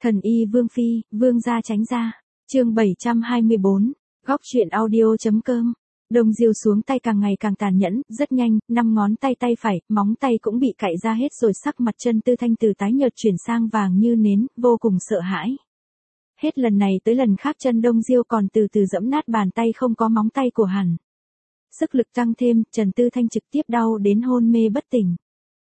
Thần y Vương Phi, Vương gia tránh ra. Chương 724, góc truyện audio.com. Đông Diêu xuống tay càng ngày càng tàn nhẫn, rất nhanh, 5 ngón tay tay phải, móng tay cũng bị cạy ra hết rồi, sắc mặt Chân Tư Thanh từ tái nhợt chuyển sang vàng như nến, vô cùng sợ hãi. Hết lần này tới lần khác chân Đông Diêu còn từ từ giẫm nát bàn tay không có móng tay của hắn. Sức lực tăng thêm, Trần Tư Thanh trực tiếp đau đến hôn mê bất tỉnh.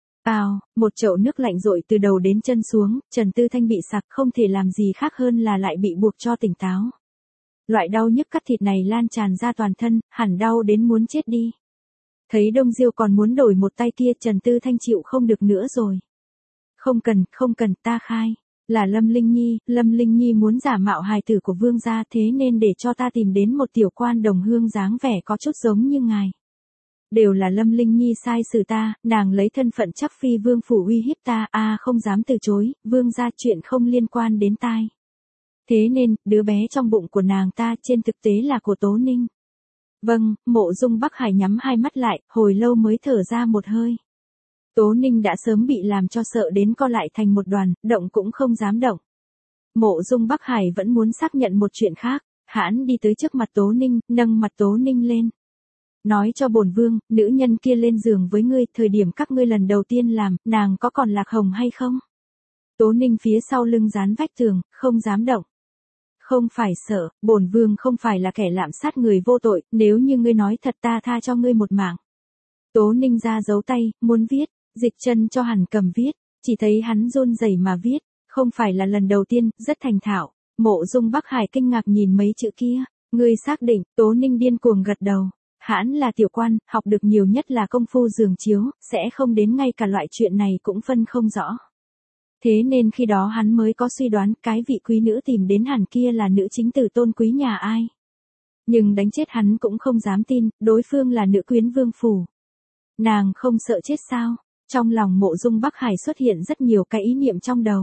Một chậu nước lạnh dội từ đầu đến chân xuống, Trần Tư Thanh bị sặc, không thể làm gì khác hơn là lại bị buộc cho tỉnh táo. Loại đau nhức cắt thịt này lan tràn ra toàn thân, hẳn đau đến muốn chết đi. Thấy Đông Diêu còn muốn đổi một tay kia, Trần Tư Thanh chịu không được nữa rồi. Không cần, ta khai. Là Lâm Linh Nhi muốn giả mạo hài tử của Vương gia, thế nên để cho ta tìm đến một tiểu quan đồng hương dáng vẻ có chút giống như ngài. Đều là Lâm Linh Nhi sai xử ta, nàng lấy thân phận chắc phi vương phủ uy hiếp ta, không dám từ chối, Vương gia chuyện không liên quan đến tai. Thế nên, đứa bé trong bụng của nàng ta trên thực tế là của Tố Ninh. Vâng, Mộ Dung Bắc Hải nhắm hai mắt lại, hồi lâu mới thở ra một hơi. Tố Ninh đã sớm bị làm cho sợ đến co lại thành một đoàn, động cũng không dám động. Mộ Dung Bắc Hải vẫn muốn xác nhận một chuyện khác, hãn đi tới trước mặt Tố Ninh, nâng mặt Tố Ninh lên. Nói cho bổn vương, nữ nhân kia lên giường với ngươi, thời điểm các ngươi lần đầu tiên làm, nàng có còn lạc hồng hay không? Tố Ninh phía sau lưng dán vách tường, không dám động. Không phải sợ, bổn vương không phải là kẻ lạm sát người vô tội, nếu như ngươi nói thật ta tha cho ngươi một mạng. Tố Ninh ra giấu tay, muốn viết, dịch chân cho hắn cầm viết, chỉ thấy hắn run rẩy mà viết, không phải là lần đầu tiên, rất thành thạo. Mộ Dung Bắc Hải kinh ngạc nhìn mấy chữ kia, ngươi xác định, Tố Ninh điên cuồng gật đầu. Hãn là tiểu quan, học được nhiều nhất là công phu giường chiếu, sẽ không đến ngay cả loại chuyện này cũng phân không rõ. Thế nên khi đó hắn mới có suy đoán cái vị quý nữ tìm đến hẳn kia là nữ chính tử tôn quý nhà ai. Nhưng đánh chết hắn cũng không dám tin, đối phương là nữ quyến vương phủ. Nàng không sợ chết sao? Trong lòng Mộ Dung Bắc Hải xuất hiện rất nhiều cái ý niệm trong đầu.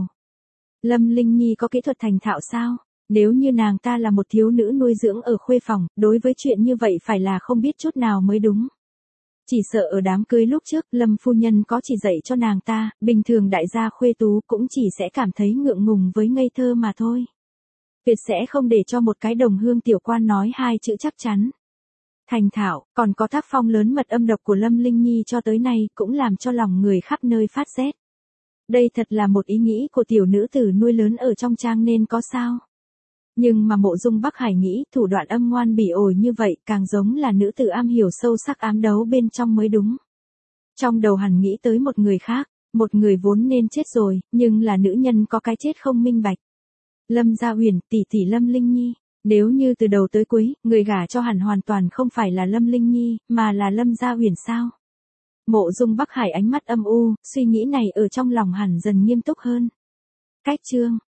Lâm Linh Nhi có kỹ thuật thành thạo sao? Nếu như nàng ta là một thiếu nữ nuôi dưỡng ở khuê phòng, đối với chuyện như vậy phải là không biết chút nào mới đúng. Chỉ sợ ở đám cưới lúc trước, Lâm phu nhân có chỉ dạy cho nàng ta, bình thường đại gia khuê tú cũng chỉ sẽ cảm thấy ngượng ngùng với ngây thơ mà thôi. Tuyệt sẽ không để cho một cái đồng hương tiểu quan nói hai chữ chắc chắn. Thành thạo, còn có tác phong lớn mật âm độc của Lâm Linh Nhi cho tới nay cũng làm cho lòng người khắp nơi phát rét. Đây thật là một ý nghĩ của tiểu nữ tử nuôi lớn ở trong trang nên có sao. Nhưng mà Mộ Dung Bắc Hải nghĩ thủ đoạn âm ngoan bỉ ổi như vậy càng giống là nữ tử am hiểu sâu sắc ám đấu bên trong mới đúng. Trong đầu hắn nghĩ tới một người khác, một người vốn nên chết rồi, nhưng là nữ nhân có cái chết không minh bạch. Lâm Gia Huyền, tỷ tỷ Lâm Linh Nhi, nếu như từ đầu tới cuối, người gả cho hắn hoàn toàn không phải là Lâm Linh Nhi, mà là Lâm Gia Huyền sao? Mộ Dung Bắc Hải ánh mắt âm u, suy nghĩ này ở trong lòng hắn dần nghiêm túc hơn. Cách chương